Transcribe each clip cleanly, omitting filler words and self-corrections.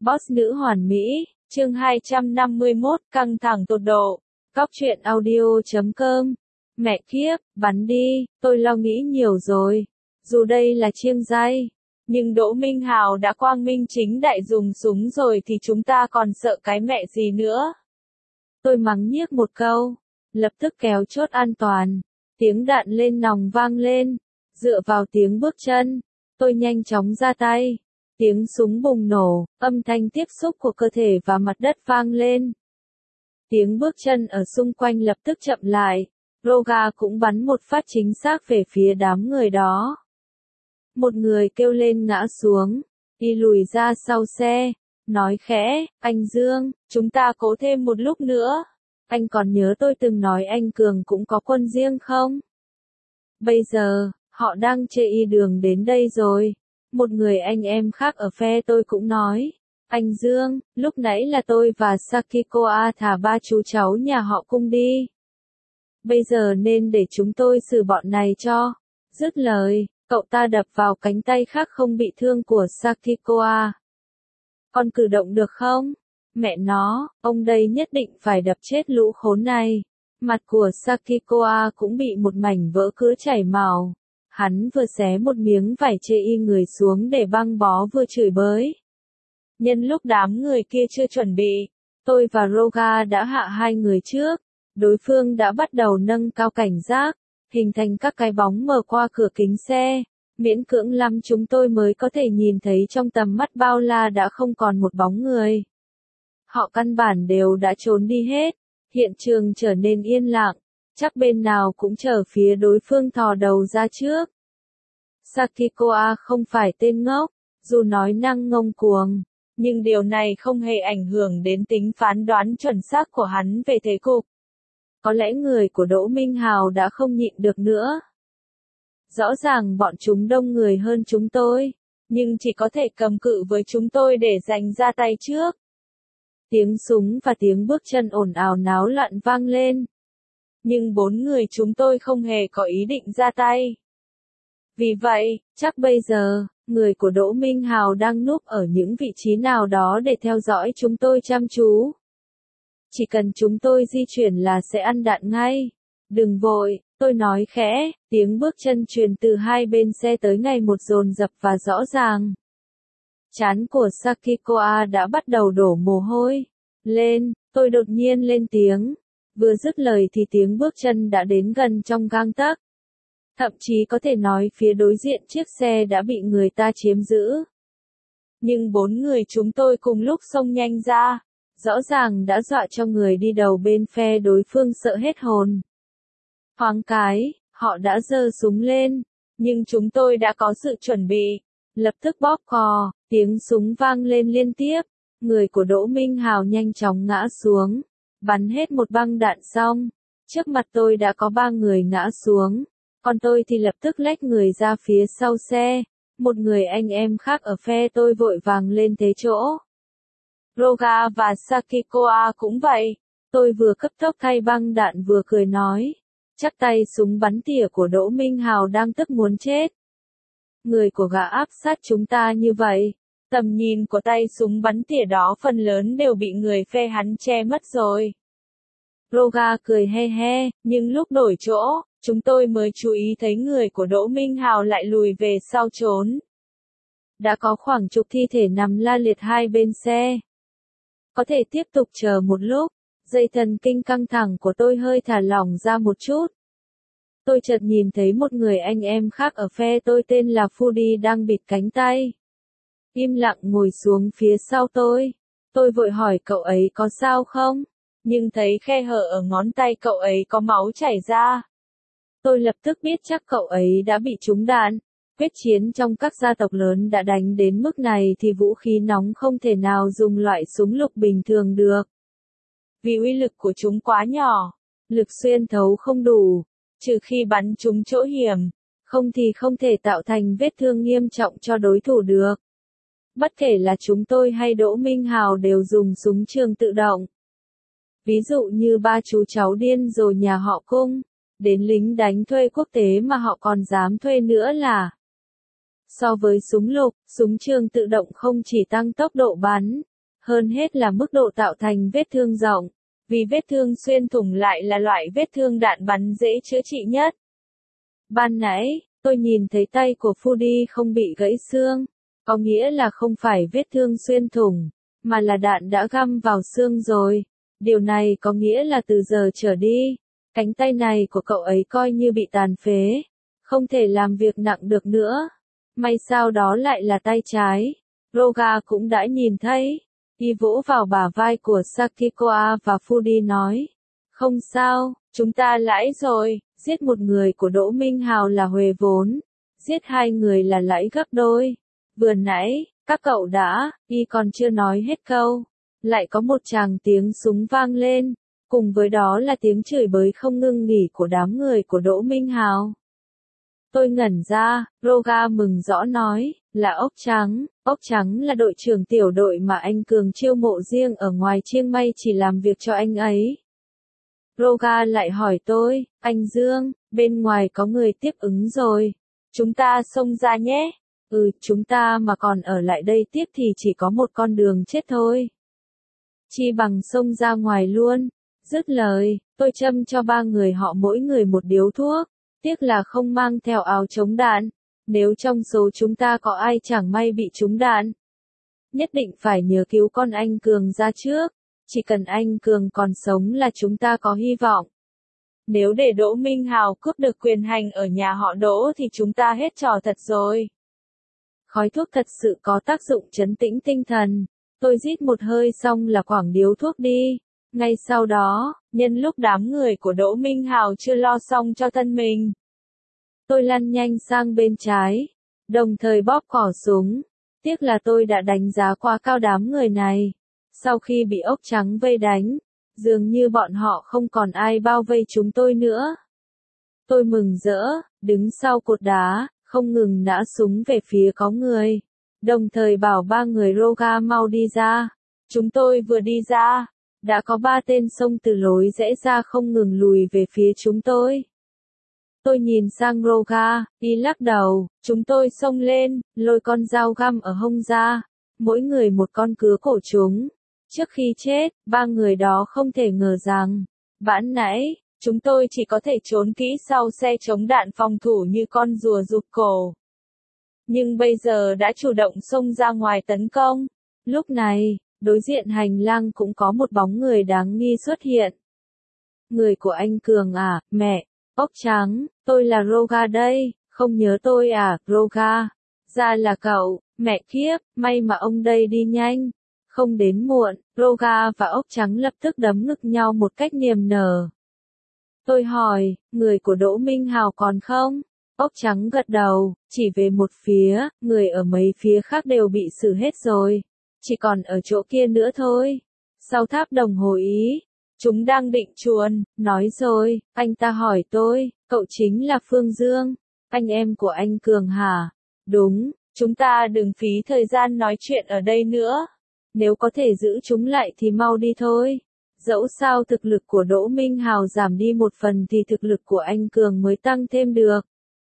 Boss nữ hoàn mỹ, chương 251, căng thẳng tột độ. Cóc truyện audio.com. Mẹ kiếp, bắn đi, tôi lo nghĩ nhiều rồi. Dù đây là chiêng dây, nhưng Đỗ Minh Hào đã quang minh chính đại dùng súng rồi thì chúng ta còn sợ cái mẹ gì nữa. Tôi mắng nhiếc một câu, lập tức kéo chốt an toàn. Tiếng đạn lên nòng vang lên, dựa vào tiếng bước chân, tôi nhanh chóng ra tay. Tiếng súng bùng nổ, âm thanh tiếp xúc của cơ thể và mặt đất vang lên. Tiếng bước chân ở xung quanh lập tức chậm lại, Roga cũng bắn một phát chính xác về phía đám người đó. Một người kêu lên ngã xuống, đi lùi ra sau xe, nói khẽ, anh Dương, chúng ta cố thêm một lúc nữa. Anh còn nhớ tôi từng nói anh Cường cũng có quân riêng không? Bây giờ, họ đang chê y đường đến đây rồi. Một người anh em khác ở phe tôi cũng nói, anh Dương, lúc nãy là tôi và Sakiko thả ba chú cháu nhà họ Cung đi. Bây giờ nên để chúng tôi xử bọn này cho. Dứt lời, cậu ta đập vào cánh tay khác không bị thương của Sakiko. Con cử động được không? Mẹ nó, ông đây nhất định phải đập chết lũ khốn này. Mặt của Sakiko cũng bị một mảnh vỡ cứ chảy màu. Hắn vừa xé một miếng vải chê y người xuống để băng bó vừa chửi bới. Nhân lúc đám người kia chưa chuẩn bị, tôi và Roga đã hạ hai người trước. Đối phương đã bắt đầu nâng cao cảnh giác, hình thành các cái bóng mờ qua cửa kính xe. Miễn cưỡng lắm chúng tôi mới có thể nhìn thấy trong tầm mắt bao la đã không còn một bóng người. Họ căn bản đều đã trốn đi hết. Hiện trường trở nên yên lặng. Chắc bên nào cũng chờ phía đối phương thò đầu ra trước. Sakiko không phải tên ngốc, dù nói năng ngông cuồng, nhưng điều này không hề ảnh hưởng đến tính phán đoán chuẩn xác của hắn về thế cục. Có lẽ người của Đỗ Minh Hào đã không nhịn được nữa. Rõ ràng bọn chúng đông người hơn chúng tôi, nhưng chỉ có thể cầm cự với chúng tôi để giành ra tay trước. Tiếng súng và tiếng bước chân ồn ào náo loạn vang lên. Nhưng bốn người chúng tôi không hề có ý định ra tay. Vì vậy, chắc bây giờ, người của Đỗ Minh Hào đang núp ở những vị trí nào đó để theo dõi chúng tôi chăm chú. Chỉ cần chúng tôi di chuyển là sẽ ăn đạn ngay. Đừng vội, tôi nói khẽ, tiếng bước chân truyền từ hai bên xe tới ngày một dồn dập và rõ ràng. Trán của Sakiko đã bắt đầu đổ mồ hôi. Lên, tôi đột nhiên lên tiếng. Vừa dứt lời thì tiếng bước chân đã đến gần trong gang tấc. Thậm chí có thể nói phía đối diện chiếc xe đã bị người ta chiếm giữ. Nhưng bốn người chúng tôi cùng lúc xông nhanh ra, rõ ràng đã dọa cho người đi đầu bên phe đối phương sợ hết hồn. Thoáng cái, họ đã giơ súng lên, nhưng chúng tôi đã có sự chuẩn bị, lập tức bóp cò, tiếng súng vang lên liên tiếp, người của Đỗ Minh Hào nhanh chóng ngã xuống. Bắn hết một băng đạn xong, trước mặt tôi đã có ba người ngã xuống, còn tôi thì lập tức lách người ra phía sau xe, một người anh em khác ở phe tôi vội vàng lên thế chỗ. Roga và Sakiko cũng vậy, tôi vừa cấp tốc thay băng đạn vừa cười nói, chắc tay súng bắn tỉa của Đỗ Minh Hào đang tức muốn chết. Người của gã áp sát chúng ta như vậy. Tầm nhìn của tay súng bắn tỉa đó phần lớn đều bị người phe hắn che mất rồi. Roga cười he he, nhưng lúc đổi chỗ, chúng tôi mới chú ý thấy người của Đỗ Minh Hào lại lùi về sau trốn. Đã có khoảng chục thi thể nằm la liệt hai bên xe. Có thể tiếp tục chờ một lúc, dây thần kinh căng thẳng của tôi hơi thả lỏng ra một chút. Tôi chợt nhìn thấy một người anh em khác ở phe tôi tên là Fudi đang bịt cánh tay. Im lặng ngồi xuống phía sau tôi. Tôi vội hỏi cậu ấy có sao không? Nhưng thấy khe hở ở ngón tay cậu ấy có máu chảy ra. Tôi lập tức biết chắc cậu ấy đã bị trúng đạn. Quyết chiến trong các gia tộc lớn đã đánh đến mức này thì vũ khí nóng không thể nào dùng loại súng lục bình thường được. Vì uy lực của chúng quá nhỏ, lực xuyên thấu không đủ, trừ khi bắn trúng chỗ hiểm, không thì không thể tạo thành vết thương nghiêm trọng cho đối thủ được. Bất kể là chúng tôi hay Đỗ Minh Hào đều dùng súng trường tự động. Ví dụ như ba chú cháu điên rồi nhà họ Cung, đến lính đánh thuê quốc tế mà họ còn dám thuê nữa là. So với súng lục, súng trường tự động không chỉ tăng tốc độ bắn, hơn hết là mức độ tạo thành vết thương rộng, vì vết thương xuyên thủng lại là loại vết thương đạn bắn dễ chữa trị nhất. Ban nãy, tôi nhìn thấy tay của Fudy không bị gãy xương, có nghĩa là không phải vết thương xuyên thủng, mà là đạn đã găm vào xương rồi. Điều này có nghĩa là từ giờ trở đi, cánh tay này của cậu ấy coi như bị tàn phế, không thể làm việc nặng được nữa. May sao đó lại là tay trái. Roga cũng đã nhìn thấy. Y vỗ vào bả vai của Sakikoa và Fudy nói. Không sao, chúng ta lãi rồi, giết một người của Đỗ Minh Hào là huề vốn, giết hai người là lãi gấp đôi. Vừa nãy, các cậu đã, Y còn chưa nói hết câu. Lại có một tràng tiếng súng vang lên, cùng với đó là tiếng chửi bới không ngưng nghỉ của đám người của Đỗ Minh Hào. Tôi ngẩn ra, Roga mừng rõ nói, là Ốc Trắng là đội trưởng tiểu đội mà anh Cường chiêu mộ riêng ở ngoài Chiang Mai chỉ làm việc cho anh ấy. Roga lại hỏi tôi, anh Dương, bên ngoài có người tiếp ứng rồi, chúng ta xông ra nhé. Chúng ta mà còn ở lại đây tiếp thì chỉ có một con đường chết thôi. Chi bằng xông ra ngoài luôn. Dứt lời, tôi châm cho ba người họ mỗi người một điếu thuốc. Tiếc là không mang theo áo chống đạn. Nếu trong số chúng ta có ai chẳng may bị trúng đạn, nhất định phải nhớ cứu con anh Cường ra trước. Chỉ cần anh Cường còn sống là chúng ta có hy vọng. Nếu để Đỗ Minh Hào cướp được quyền hành ở nhà họ Đỗ thì chúng ta hết trò thật rồi. Khói thuốc thật sự có tác dụng trấn tĩnh tinh thần. Tôi rít một hơi xong là quẳng điếu thuốc đi. Ngay sau đó, nhân lúc đám người của Đỗ Minh Hào chưa lo xong cho thân mình, tôi lăn nhanh sang bên trái, đồng thời bóp cò súng. Tiếc là tôi đã đánh giá quá cao đám người này. Sau khi bị Ốc Trắng vây đánh, dường như bọn họ không còn ai bao vây chúng tôi nữa. Tôi mừng rỡ, đứng sau cột đá, không ngừng nã súng về phía có người, đồng thời bảo ba người Roga mau đi ra. Chúng tôi vừa đi ra, đã có ba tên xông từ lối rẽ ra không ngừng lùi về phía chúng tôi. Tôi nhìn sang Roga, Y lắc đầu, chúng tôi xông lên, lôi con dao găm ở hông ra, mỗi người một con cứa cổ chúng. Trước khi chết, ba người đó không thể ngờ rằng, ban nãy, chúng tôi chỉ có thể trốn kỹ sau xe chống đạn phòng thủ như con rùa rụt cổ. Nhưng bây giờ đã chủ động xông ra ngoài tấn công. Lúc này, đối diện hành lang cũng có một bóng người đáng nghi xuất hiện. Người của anh Cường à, mẹ, Ốc Trắng, tôi là Roga đây, không nhớ tôi à, Roga. Ra là cậu, mẹ kiếp, may mà ông đây đi nhanh. Không đến muộn, Roga và Ốc Trắng lập tức đấm ngực nhau một cách niềm nở. Tôi hỏi, người của Đỗ Minh Hào còn không? Ốc Trắng gật đầu, chỉ về một phía, người ở mấy phía khác đều bị xử hết rồi. Chỉ còn ở chỗ kia nữa thôi. Sau tháp đồng hồ ý, chúng đang định chuồn, nói rồi, anh ta hỏi tôi, cậu chính là Phương Dương, anh em của anh Cường hả? Đúng, chúng ta đừng phí thời gian nói chuyện ở đây nữa. Nếu có thể giữ chúng lại thì mau đi thôi. Dẫu sao thực lực của Đỗ Minh Hào giảm đi một phần thì thực lực của anh Cường mới tăng thêm được.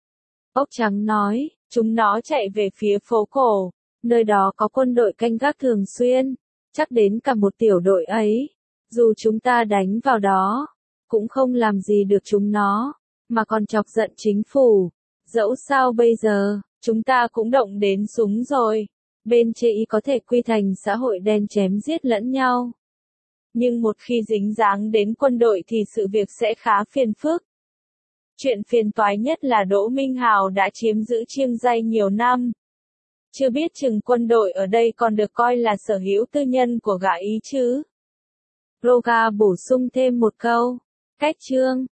Ốc Trắng nói, chúng nó chạy về phía phố cổ, nơi đó có quân đội canh gác thường xuyên, chắc đến cả một tiểu đội ấy. Dù chúng ta đánh vào đó, cũng không làm gì được chúng nó, mà còn chọc giận chính phủ. Dẫu sao bây giờ, chúng ta cũng động đến súng rồi. Bên chê ý có thể quy thành xã hội đen chém giết lẫn nhau. Nhưng một khi dính dáng đến quân đội thì sự việc sẽ khá phiền phức. Chuyện phiền toái nhất là Đỗ Minh Hào đã chiếm giữ Chiang Rai nhiều năm. Chưa biết chừng quân đội ở đây còn được coi là sở hữu tư nhân của gã Ý chứ. Roga bổ sung thêm một câu. Cách chương